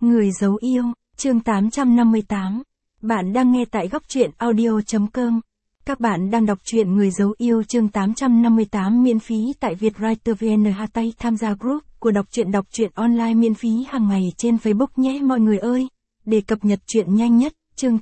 Người giấu yêu, chương 858. Bạn đang nghe tại góc truyện audio.com. Các bạn đang đọc truyện Người giấu yêu chương 858 miễn phí tại Vietwriter VN Hatay tham gia group của đọc truyện online miễn phí hàng ngày trên Facebook nhé mọi người ơi. Để cập nhật truyện nhanh nhất, chương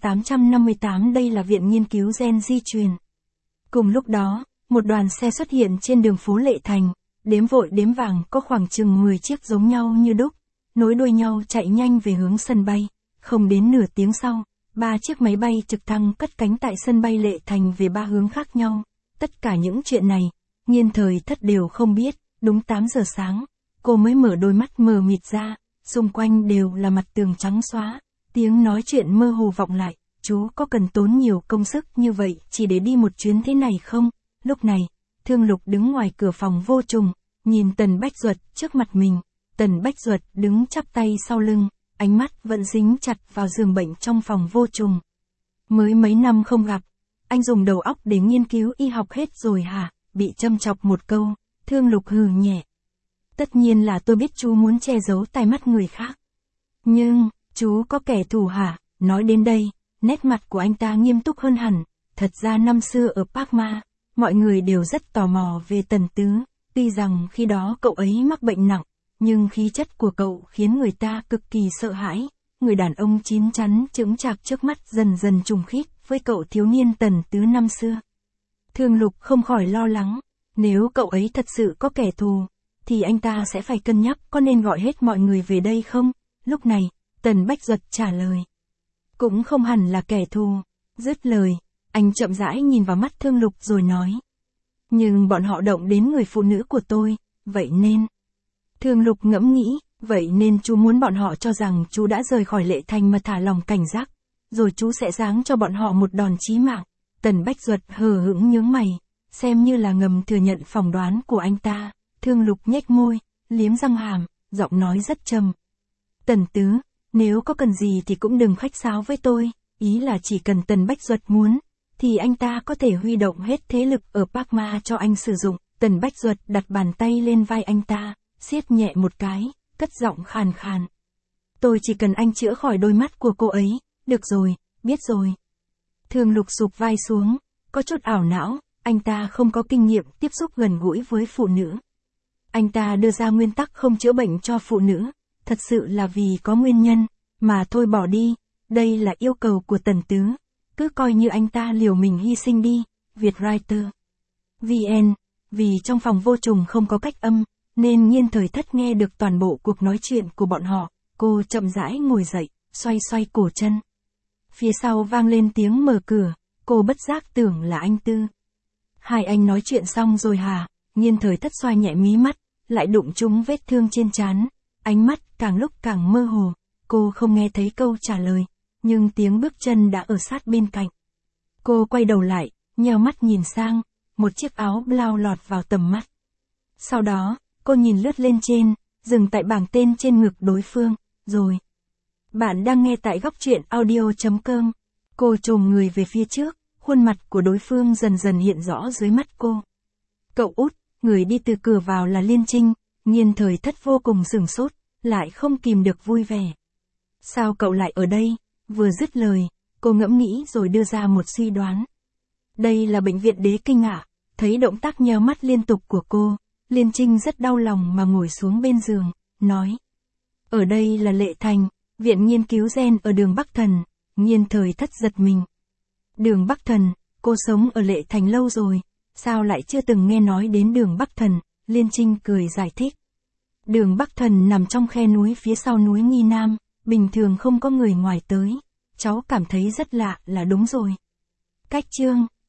858 đây là Viện Nghiên cứu Gen di truyền. Cùng lúc đó, một đoàn xe xuất hiện trên đường phố Lệ Thành, đếm vội đếm vàng có khoảng chừng 10 chiếc giống nhau như đúc, nối đuôi nhau chạy nhanh về hướng sân bay. Không đến nửa tiếng sau, 3 chiếc máy bay trực thăng cất cánh tại sân bay Lệ Thành về 3 hướng khác nhau. Tất cả những chuyện này, Nghiên Thời Thất đều không biết. Đúng 8 giờ sáng, cô mới mở đôi mắt mờ mịt ra, xung quanh đều là mặt tường trắng xóa. Tiếng nói chuyện mơ hồ vọng lại, chú có cần tốn nhiều công sức như vậy chỉ để đi một chuyến thế này không? Lúc này, Thương Lục đứng ngoài cửa phòng Vô Trùng, nhìn Tần Bách Duật trước mặt mình. Tần Bách Duật đứng chắp tay sau lưng, ánh mắt vẫn dính chặt vào giường bệnh trong phòng Vô Trùng. Mới mấy năm không gặp, anh dùng đầu óc để nghiên cứu y học hết rồi hả? Bị châm chọc một câu, Thương Lục hừ nhẹ. Tất nhiên là tôi biết chú muốn che giấu tai mắt người khác. Nhưng, chú có kẻ thù hả? Nói đến đây, nét mặt của anh ta nghiêm túc hơn hẳn. Thật ra năm xưa ở Park Ma, mọi người đều rất tò mò về Tần Tứ. Tuy rằng khi đó cậu ấy mắc bệnh nặng, nhưng khí chất của cậu khiến người ta cực kỳ sợ hãi. Người đàn ông chín chắn chững chạc trước mắt dần dần trùng khít với cậu thiếu niên Tần Tứ năm xưa. Thương Lục không khỏi lo lắng, nếu cậu ấy thật sự có kẻ thù, thì anh ta sẽ phải cân nhắc có nên gọi hết mọi người về đây không? Lúc này, Tần Bách Duật trả lời. Cũng không hẳn là kẻ thù. Dứt lời, anh chậm rãi nhìn vào mắt Thương Lục rồi nói. Nhưng bọn họ động đến người phụ nữ của tôi, vậy nên... Thương Lục ngẫm nghĩ, vậy nên chú muốn bọn họ cho rằng chú đã rời khỏi Lệ Thành mà thả lòng cảnh giác, rồi chú sẽ giáng cho bọn họ một đòn chí mạng. Tần Bách Duật hờ hững nhướng mày, xem như là ngầm thừa nhận phỏng đoán của anh ta. Thương Lục nhếch môi, liếm răng hàm, giọng nói rất trầm. Tần Tứ, nếu có cần gì thì cũng đừng khách sáo với tôi, ý là chỉ cần Tần Bách Duật muốn, thì anh ta có thể huy động hết thế lực ở Park Ma cho anh sử dụng. Tần Bách Duật đặt bàn tay lên vai anh ta, siết nhẹ một cái, cất giọng khàn khàn. Tôi chỉ cần anh chữa khỏi đôi mắt của cô ấy, được rồi, biết rồi. Thương Lục sụp vai xuống, có chút ảo não, anh ta không có kinh nghiệm tiếp xúc gần gũi với phụ nữ. Anh ta đưa ra nguyên tắc không chữa bệnh cho phụ nữ, thật sự là vì có nguyên nhân, mà thôi bỏ đi, đây là yêu cầu của Tần Tứ, cứ coi như anh ta liều mình hy sinh đi. Vietwriter VN, vì trong phòng Vô Trùng không có cách âm, nên Nghiên Thời Thất nghe được toàn bộ cuộc nói chuyện của bọn họ. Cô chậm rãi ngồi dậy, xoay xoay cổ chân. Phía sau vang lên tiếng mở cửa, cô bất giác tưởng là anh Tư. Hai anh nói chuyện xong rồi hả? Nghiên Thời Thất xoa nhẹ mí mắt, lại đụng trúng vết thương trên trán, ánh mắt càng lúc càng mơ hồ. Cô không nghe thấy câu trả lời, nhưng tiếng bước chân đã ở sát bên cạnh. Cô quay đầu lại, nheo mắt nhìn sang, một chiếc áo blau lọt vào tầm mắt. Sau đó, cô nhìn lướt lên trên, dừng tại bảng tên trên ngực đối phương, rồi. Bạn đang nghe tại góc truyện audio.com. Cô chồm người về phía trước, khuôn mặt của đối phương dần dần hiện rõ dưới mắt cô. Cậu út, người đi từ cửa vào là Liên Trinh. Nghiên Thời Thất vô cùng sửng sốt, lại không kìm được vui vẻ. Sao cậu lại ở đây? Vừa dứt lời, cô ngẫm nghĩ rồi đưa ra một suy đoán. Đây là bệnh viện Đế Kinh ạ. Thấy động tác nheo mắt liên tục của cô, Liên Trinh rất đau lòng mà ngồi xuống bên giường, nói. Ở đây là Lệ Thành, Viện Nghiên cứu Gen ở đường Bắc Thần. Nghiên Thời Thất giật mình. Đường Bắc Thần, cô sống ở Lệ Thành lâu rồi, sao lại chưa từng nghe nói đến đường Bắc Thần? Liên Trinh cười giải thích. Đường Bắc Thần nằm trong khe núi phía sau núi Nghi Nam, bình thường không có người ngoài tới. Cháu cảm thấy rất lạ là đúng rồi. Cách chương